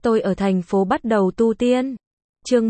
Tôi ở thành phố bắt đầu tu tiên. Chương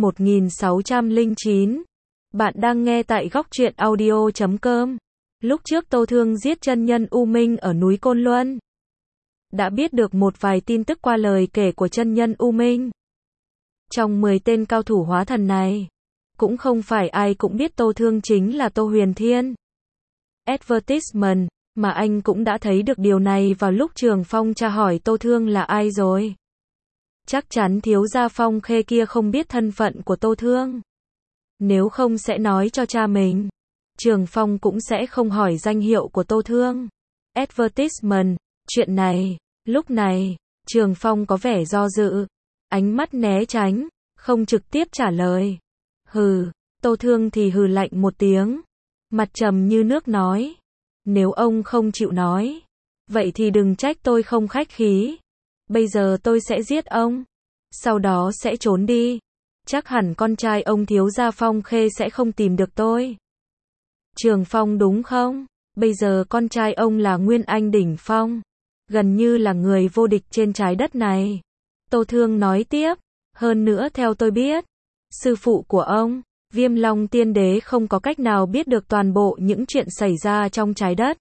1609. Bạn đang nghe tại góc truyện audio.com. Lúc trước Tô Thương giết chân nhân U Minh ở núi Côn Luân. Đã biết được một vài tin tức qua lời kể của chân nhân U Minh. Trong 10 tên cao thủ hóa thần này, cũng không phải ai cũng biết Tô Thương chính là Tô Huyền Thiên. Advertisement, mà anh cũng đã thấy được điều này vào lúc Trường Phong tra hỏi Tô Thương là ai rồi. Chắc chắn thiếu gia Phong Khê kia không biết thân phận của Tô Thương. Nếu không sẽ nói cho cha mình. Trường Phong cũng sẽ không hỏi danh hiệu của Tô Thương. Advertisement, chuyện này, lúc này, Trường Phong có vẻ do dự. Ánh mắt né tránh, không trực tiếp trả lời. Hừ, Tô Thương thì hừ lạnh một tiếng. Mặt trầm như nước nói. Nếu ông không chịu nói, vậy thì đừng trách tôi không khách khí. Bây giờ tôi sẽ giết ông. Sau đó sẽ trốn đi. Chắc hẳn con trai ông thiếu gia Phong Khê sẽ không tìm được tôi. Trường Phong đúng không? Bây giờ con trai ông là Nguyên Anh đỉnh phong. Gần như là người vô địch trên trái đất này. Tô Thương nói tiếp. Hơn nữa theo tôi biết, sư phụ của ông, Viêm Long Tiên Đế không có cách nào biết được toàn bộ những chuyện xảy ra trong trái đất.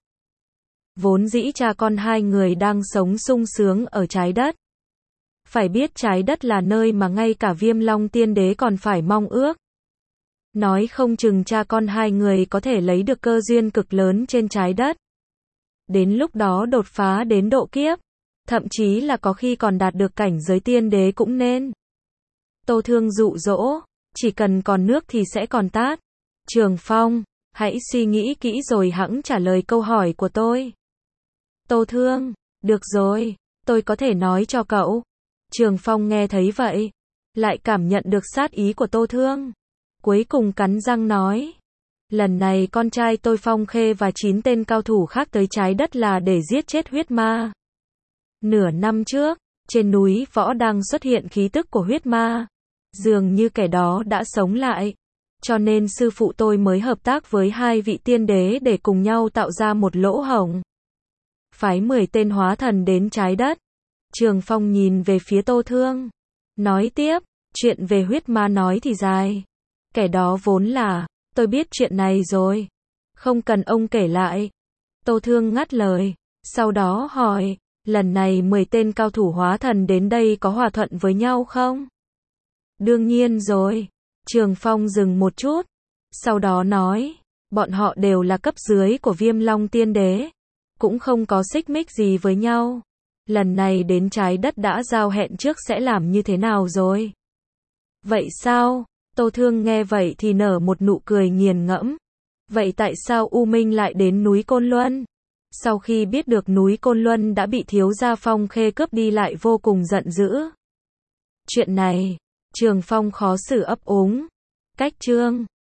Vốn dĩ cha con hai người đang sống sung sướng ở trái đất. Phải biết trái đất là nơi mà ngay cả Viêm Long Tiên Đế còn phải mong ước. Nói không chừng cha con hai người có thể lấy được cơ duyên cực lớn trên trái đất. Đến lúc đó đột phá đến độ kiếp. Thậm chí là có khi còn đạt được cảnh giới tiên đế cũng nên. Tô Thương dụ dỗ. Chỉ cần còn nước thì sẽ còn tát. Trường Phong, hãy suy nghĩ kỹ rồi hẵng trả lời câu hỏi của tôi. Tô Thương, được rồi, tôi có thể nói cho cậu. Trường Phong nghe thấy vậy, lại cảm nhận được sát ý của Tô Thương. Cuối cùng cắn răng nói. Lần này con trai tôi Phong Khê và 9 tên cao thủ khác tới trái đất là để giết chết huyết ma. Nửa năm trước, trên núi Võ đang xuất hiện khí tức của huyết ma. Dường như kẻ đó đã sống lại. Cho nên sư phụ tôi mới hợp tác với 2 vị tiên đế để cùng nhau tạo ra một lỗ hổng. Phái 10 tên hóa thần đến trái đất. Trường Phong nhìn về phía Tô Thương. Nói tiếp, chuyện về huyết ma nói thì dài. Kẻ đó vốn là, tôi biết chuyện này rồi. Không cần ông kể lại. Tô Thương ngắt lời. Sau đó hỏi, lần này 10 tên cao thủ hóa thần đến đây có hòa thuận với nhau không? Đương nhiên rồi. Trường Phong dừng một chút. Sau đó nói, bọn họ đều là cấp dưới của Viêm Long Tiên Đế. Cũng không có xích mích gì với nhau. Lần này đến trái đất đã giao hẹn trước sẽ làm như thế nào rồi? Vậy sao? Tô Thương nghe vậy thì nở một nụ cười nghiền ngẫm. Vậy tại sao U Minh lại đến núi Côn Luân? Sau khi biết được núi Côn Luân đã bị thiếu gia Phong Khê cướp đi lại vô cùng giận dữ. Chuyện này, Trường Phong khó xử ấp úng. Cách chương